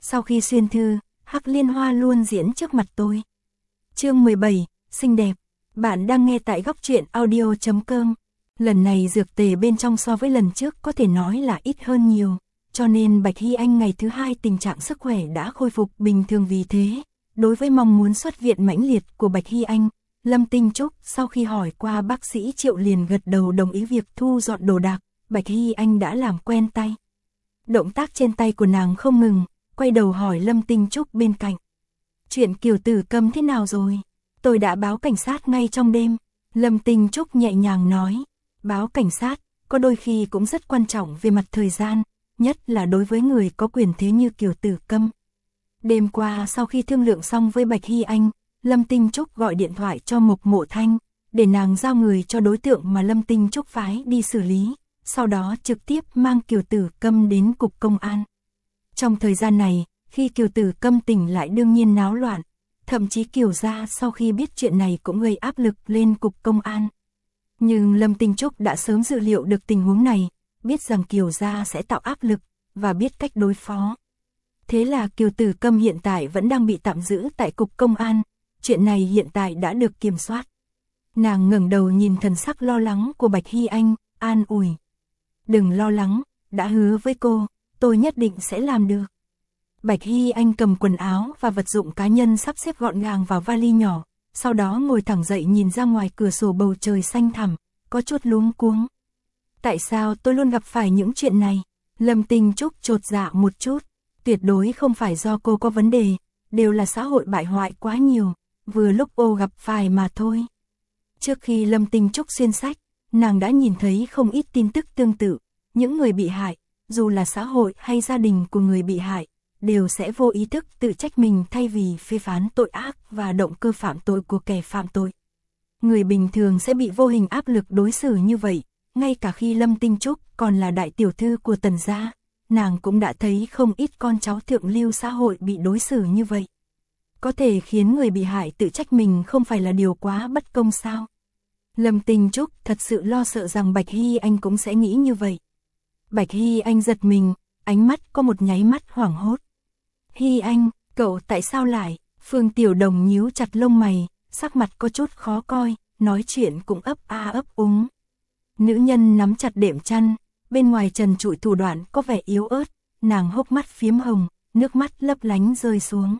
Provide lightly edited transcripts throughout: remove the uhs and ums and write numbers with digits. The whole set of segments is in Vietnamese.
Sau khi xuyên thư, Hắc Liên Hoa luôn diễn trước mặt tôi. Chương 17, xinh đẹp. Bạn đang nghe tại góc truyện audio.com. Lần này dược tề bên trong so với lần trước có thể nói là ít hơn nhiều, cho nên Bạch Hy Anh ngày thứ 2 tình trạng sức khỏe đã khôi phục bình thường. Vì thế, đối với mong muốn xuất viện mãnh liệt của Bạch Hy Anh, Lâm Tinh Trúc sau khi hỏi qua bác sĩ Triệu liền gật đầu đồng ý việc thu dọn đồ đạc. Bạch Hy Anh đã làm quen tay. Động tác trên tay của nàng không ngừng, quay đầu hỏi Lâm Tinh Trúc bên cạnh. Chuyện Kiều Tử Câm thế nào rồi? Tôi đã báo cảnh sát ngay trong đêm. Lâm Tinh Trúc nhẹ nhàng nói. Báo cảnh sát, có đôi khi cũng rất quan trọng về mặt thời gian, nhất là đối với người có quyền thế như Kiều Tử Câm. Đêm qua sau khi thương lượng xong với Bạch Hy Anh, Lâm Tinh Trúc gọi điện thoại cho Mộc Mộ Thanh, để nàng giao người cho đối tượng mà Lâm Tinh Trúc phái đi xử lý, sau đó trực tiếp mang Kiều Tử Câm đến cục công an. Trong thời gian này, khi Kiều Tử Câm tỉnh lại đương nhiên náo loạn, thậm chí Kiều gia sau khi biết chuyện này cũng gây áp lực lên cục công an. Nhưng Lâm Tinh Trúc đã sớm dự liệu được tình huống này, biết rằng Kiều gia sẽ tạo áp lực, và biết cách đối phó. Thế là Kiều Tử Câm hiện tại vẫn đang bị tạm giữ tại cục công an, chuyện này hiện tại đã được kiểm soát. Nàng ngẩng đầu nhìn thần sắc lo lắng của Bạch Hy Anh, an ủi. Đừng lo lắng, đã hứa với cô, tôi nhất định sẽ làm được. Bạch Hy Anh cầm quần áo và vật dụng cá nhân sắp xếp gọn gàng vào vali nhỏ, sau đó ngồi thẳng dậy nhìn ra ngoài cửa sổ bầu trời xanh thẳm, có chút luống cuống. Tại sao tôi luôn gặp phải những chuyện này? Lâm Tinh Trúc chột dạ một chút, tuyệt đối không phải do cô có vấn đề, đều là xã hội bại hoại quá nhiều, vừa lúc ô gặp phải mà thôi. Trước khi Lâm Tinh Trúc xuyên sách, nàng đã nhìn thấy không ít tin tức tương tự, những người bị hại, dù là xã hội hay gia đình của người bị hại, đều sẽ vô ý thức tự trách mình thay vì phê phán tội ác và động cơ phạm tội của kẻ phạm tội. Người bình thường sẽ bị vô hình áp lực đối xử như vậy, ngay cả khi Lâm Tinh Trúc còn là đại tiểu thư của Tần gia, nàng cũng đã thấy không ít con cháu thượng lưu xã hội bị đối xử như vậy. Có thể khiến người bị hại tự trách mình không phải là điều quá bất công sao? Lâm Tinh Trúc thật sự lo sợ rằng Bạch Hy Anh cũng sẽ nghĩ như vậy. Bạch Hy Anh giật mình, ánh mắt có một nháy mắt hoảng hốt. Hy Anh, cậu tại sao lại? Phương Tiểu Đồng nhíu chặt lông mày, sắc mặt có chút khó coi, nói chuyện cũng ấp a ấp úng. Nữ nhân nắm chặt đệm chăn, bên ngoài trần trụi thủ đoạn có vẻ yếu ớt, nàng hốc mắt phiếm hồng, nước mắt lấp lánh rơi xuống.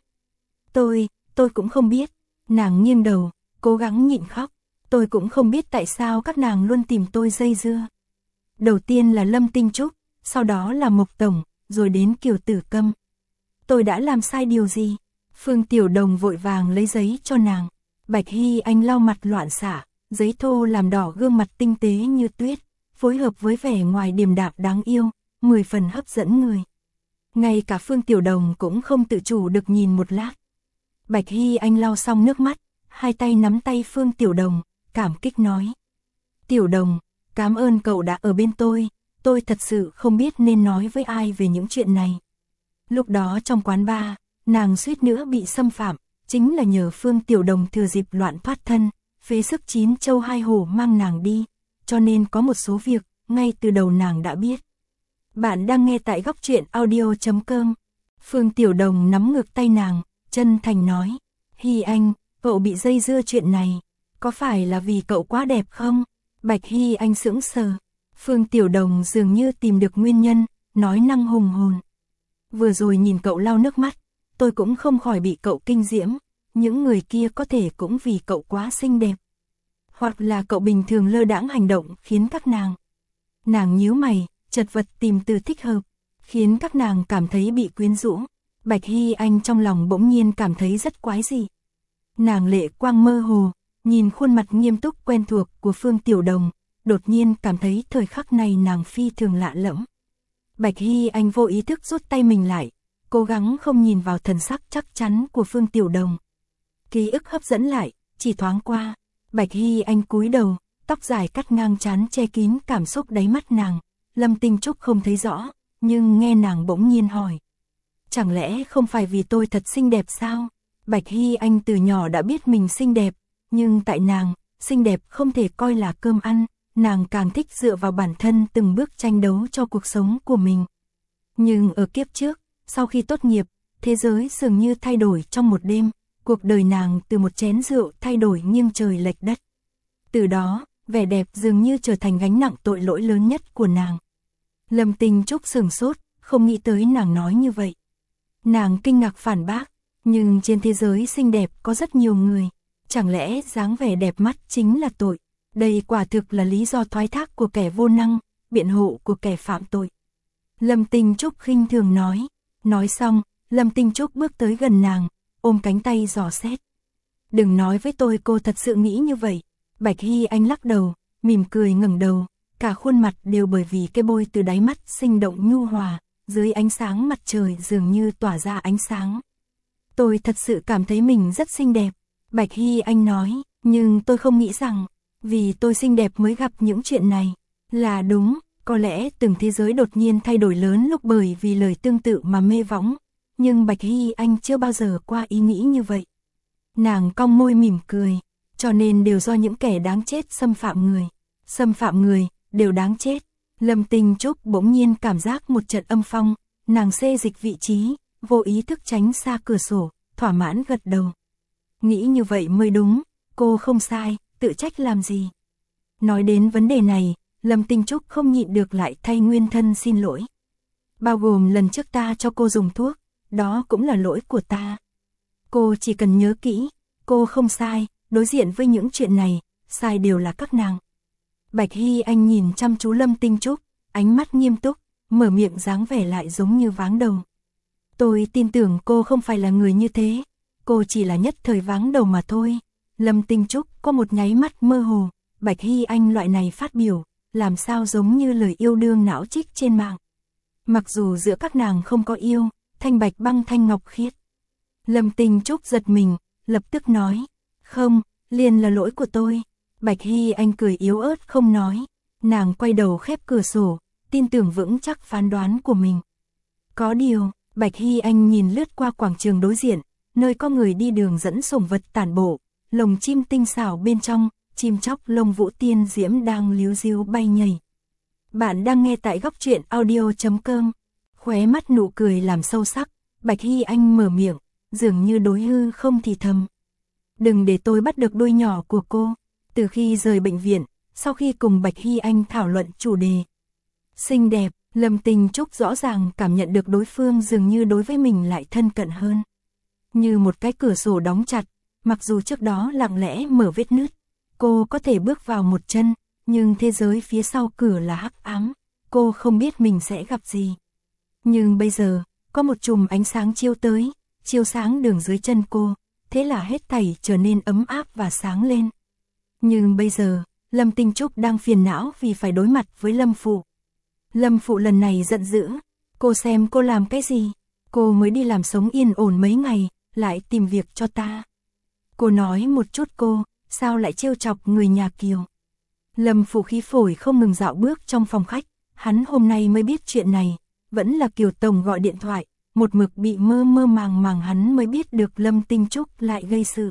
Tôi cũng không biết. Nàng nghiêng đầu, cố gắng nhịn khóc. Tôi cũng không biết tại sao các nàng luôn tìm tôi dây dưa. Đầu tiên là Lâm Tinh Trúc, sau đó là Mộc Tổng, rồi đến Kiều Tử Câm. Tôi đã làm sai điều gì? Phương Tiểu Đồng vội vàng lấy giấy cho nàng. Bạch Hy Anh lau mặt loạn xạ, giấy thô làm đỏ gương mặt tinh tế như tuyết, phối hợp với vẻ ngoài điềm đạm đáng yêu, 10 phần hấp dẫn người. Ngay cả Phương Tiểu Đồng cũng không tự chủ được nhìn một lát. Bạch Hy Anh lau xong nước mắt, hai tay nắm tay Phương Tiểu Đồng, cảm kích nói. Tiểu Đồng, cảm ơn cậu đã ở bên tôi thật sự không biết nên nói với ai về những chuyện này. Lúc đó trong quán bar, nàng suýt nữa bị xâm phạm, chính là nhờ Phương Tiểu Đồng thừa dịp loạn thoát thân, phế sức 9 châu 2 hổ mang nàng đi, cho nên có một số việc, ngay từ đầu nàng đã biết. Bạn đang nghe tại góc truyện audio.com. Phương Tiểu Đồng nắm ngược tay nàng, chân thành nói. Hy Anh, cậu bị dây dưa chuyện này, có phải là vì cậu quá đẹp không? Bạch Hy Anh sững sờ. Phương Tiểu Đồng dường như tìm được nguyên nhân, nói năng hùng hồn. Vừa rồi nhìn cậu lau nước mắt, tôi cũng không khỏi bị cậu kinh diễm, những người kia có thể cũng vì cậu quá xinh đẹp. Hoặc là cậu bình thường lơ đãng hành động khiến các nàng. Nàng nhíu mày, chật vật tìm từ thích hợp, khiến các nàng cảm thấy bị quyến rũ. Bạch Hy Anh trong lòng bỗng nhiên cảm thấy rất quái dị. Nàng lệ quang mơ hồ, nhìn khuôn mặt nghiêm túc quen thuộc của Phương Tiểu Đồng, đột nhiên cảm thấy thời khắc này nàng phi thường lạ lẫm. Bạch Hy Anh vô ý thức rút tay mình lại, cố gắng không nhìn vào thần sắc chắc chắn của Phương Tiểu Đồng. Ký ức hấp dẫn lại, chỉ thoáng qua, Bạch Hy Anh cúi đầu, tóc dài cắt ngang trán che kín cảm xúc đáy mắt nàng. Lâm Tinh Trúc không thấy rõ, nhưng nghe nàng bỗng nhiên hỏi. Chẳng lẽ không phải vì tôi thật xinh đẹp sao? Bạch Hy Anh từ nhỏ đã biết mình xinh đẹp, nhưng tại nàng, xinh đẹp không thể coi là cơm ăn, nàng càng thích dựa vào bản thân từng bước tranh đấu cho cuộc sống của mình. Nhưng ở kiếp trước, sau khi tốt nghiệp, thế giới dường như thay đổi trong một đêm, cuộc đời nàng từ một chén rượu thay đổi nghiêng trời lệch đất. Từ đó, vẻ đẹp dường như trở thành gánh nặng tội lỗi lớn nhất của nàng. Lâm Tinh Trúc sửng sốt, không nghĩ tới nàng nói như vậy. Nàng kinh ngạc phản bác, nhưng trên thế giới xinh đẹp có rất nhiều người, chẳng lẽ dáng vẻ đẹp mắt chính là tội? Đây quả thực là lý do thoái thác của kẻ vô năng, biện hộ của kẻ phạm tội. Lâm Tinh Trúc khinh thường nói. Nói xong, Lâm Tinh Trúc bước tới gần nàng, ôm cánh tay dò xét. Đừng nói với tôi cô thật sự nghĩ như vậy. Bạch Hy Anh lắc đầu, mỉm cười ngẩng đầu, cả khuôn mặt đều bởi vì cái bôi từ đáy mắt sinh động nhu hòa, dưới ánh sáng mặt trời dường như tỏa ra ánh sáng. Tôi thật sự cảm thấy mình rất xinh đẹp, Bạch Hy Anh nói, nhưng tôi không nghĩ rằng, vì tôi xinh đẹp mới gặp những chuyện này. Là đúng, có lẽ từng thế giới đột nhiên thay đổi lớn lúc bởi vì lời tương tự mà mê võng, nhưng Bạch Hy Anh chưa bao giờ qua ý nghĩ như vậy. Nàng cong môi mỉm cười, cho nên đều do những kẻ đáng chết xâm phạm người, đều đáng chết. Lâm Tinh Trúc bỗng nhiên cảm giác một trận âm phong, nàng xê dịch vị trí, vô ý thức tránh xa cửa sổ, thỏa mãn gật đầu. Nghĩ như vậy mới đúng, cô không sai, tự trách làm gì. Nói đến vấn đề này, Lâm Tinh Trúc không nhịn được lại thay nguyên thân xin lỗi. Bao gồm lần trước ta cho cô dùng thuốc, đó cũng là lỗi của ta. Cô chỉ cần nhớ kỹ, cô không sai, đối diện với những chuyện này, sai đều là các nàng. Bạch Hy Anh nhìn chăm chú Lâm Tinh Trúc, ánh mắt nghiêm túc, mở miệng dáng vẻ lại giống như váng đầu. Tôi tin tưởng cô không phải là người như thế, cô chỉ là nhất thời váng đầu mà thôi. Lâm Tinh Trúc có một nháy mắt mơ hồ, Bạch Hy Anh loại này phát biểu, làm sao giống như lời yêu đương não trích trên mạng. Mặc dù giữa các nàng không có yêu, thanh bạch băng thanh ngọc khiết. Lâm Tinh Trúc giật mình, lập tức nói, không, liền là lỗi của tôi. Bạch Hy Anh cười yếu ớt không nói, nàng quay đầu khép cửa sổ, tin tưởng vững chắc phán đoán của mình. Có điều, Bạch Hy Anh nhìn lướt qua quảng trường đối diện, nơi có người đi đường dẫn sủng vật tản bộ, lồng chim tinh xảo bên trong, chim chóc lông vũ tiên diễm đang líu ríu bay nhảy. Bạn đang nghe tại góc truyện audio.com, khóe mắt nụ cười làm sâu sắc, Bạch Hy Anh mở miệng, dường như đối hư không thì thầm. Đừng để tôi bắt được đuôi nhỏ của cô. Từ khi rời bệnh viện, sau khi cùng Bạch Hy Anh thảo luận chủ đề xinh đẹp, Lâm Tinh Trúc rõ ràng cảm nhận được đối phương dường như đối với mình lại thân cận hơn. Như một cái cửa sổ đóng chặt, mặc dù trước đó lặng lẽ mở vết nứt, cô có thể bước vào một chân, nhưng thế giới phía sau cửa là hắc ám, cô không biết mình sẽ gặp gì. Nhưng bây giờ, có một chùm ánh sáng chiếu tới, chiếu sáng đường dưới chân cô, thế là hết thảy trở nên ấm áp và sáng lên. Nhưng bây giờ, Lâm Tinh Trúc đang phiền não vì phải đối mặt với Lâm Phụ. Lâm Phụ lần này giận dữ, cô xem cô làm cái gì, cô mới đi làm sống yên ổn mấy ngày, lại tìm việc cho ta. Cô nói một chút cô, sao lại trêu chọc người nhà Kiều. Lâm Phụ khí phổi không ngừng dạo bước trong phòng khách, hắn hôm nay mới biết chuyện này, vẫn là Kiều Tổng gọi điện thoại, một mực bị mơ mơ màng màng hắn mới biết được Lâm Tinh Trúc lại gây sự.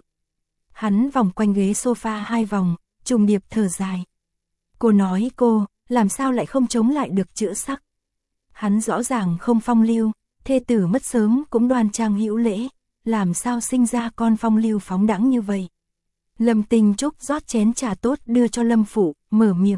Hắn vòng quanh ghế sofa 2 vòng, trùng điệp thở dài. Cô nói cô, làm sao lại không chống lại được chữ sắc. Hắn rõ ràng không phong lưu, thê tử mất sớm cũng đoan trang hữu lễ, làm sao sinh ra con phong lưu phóng đãng như vậy. Lâm Tinh Trúc rót chén trà tốt đưa cho Lâm Phụ, mở miệng.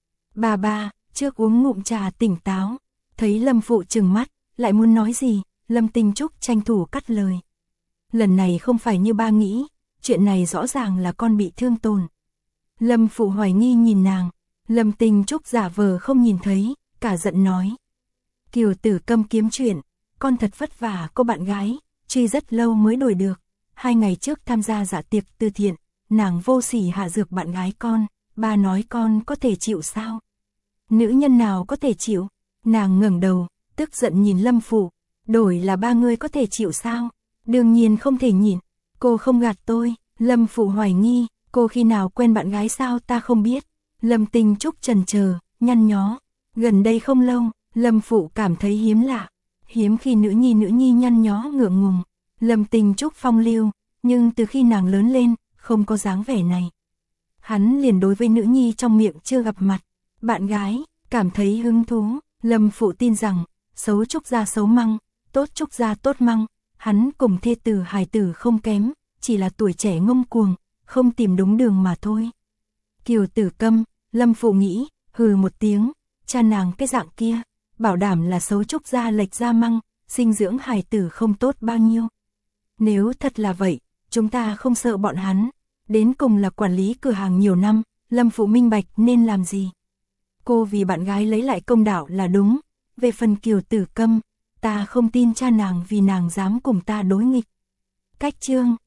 Bà, trước uống ngụm trà tỉnh táo. Thấy Lâm Phụ trừng mắt, lại muốn nói gì, Lâm Tinh Trúc tranh thủ cắt lời. Lần này không phải như ba nghĩ, chuyện này rõ ràng là con bị thương tổn. Lâm Phụ hoài nghi nhìn nàng, Lâm Tinh Trúc giả vờ không nhìn thấy, cả giận nói. Kiều Tử câm kiếm chuyện, con thật vất vả cô bạn gái, truy rất lâu mới đổi được. 2 ngày trước tham gia dạ tiệc từ thiện, nàng vô sỉ hạ dược bạn gái con, ba nói con có thể chịu sao? Nữ nhân nào có thể chịu? Nàng ngẩng đầu, tức giận nhìn Lâm Phụ, đổi là ba người có thể chịu sao? Đương nhiên không thể nhịn, cô không gạt tôi. Lâm Phụ hoài nghi, cô khi nào quen bạn gái sao ta không biết. Lâm Tinh Trúc chần chờ, nhăn nhó. Gần đây không lâu, Lâm Phụ cảm thấy hiếm lạ, hiếm khi nữ nhi nhăn nhó ngượng ngùng. Lâm Tinh Trúc phong lưu, nhưng từ khi nàng lớn lên, không có dáng vẻ này. Hắn liền đối với nữ nhi trong miệng chưa gặp mặt, bạn gái, cảm thấy hứng thú. Lâm Phụ tin rằng, xấu Trúc gia xấu măng, tốt Trúc gia tốt măng, Hắn cùng thê tử hài tử không kém, chỉ là tuổi trẻ ngông cuồng, không tìm đúng đường mà thôi. Kiều Tử câm, Lâm Phụ nghĩ, hừ một tiếng, cha nàng cái dạng kia, bảo đảm là xấu trúc ra lệch ra măng, sinh dưỡng hài tử không tốt bao nhiêu. Nếu thật là vậy, chúng ta không sợ bọn hắn, đến cùng là quản lý cửa hàng nhiều năm, Lâm Phụ minh bạch nên làm gì. Cô vì bạn gái lấy lại công đạo là đúng, về phần Kiều Tử câm, ta không tin cha nàng vì nàng dám cùng ta đối nghịch. Cách chương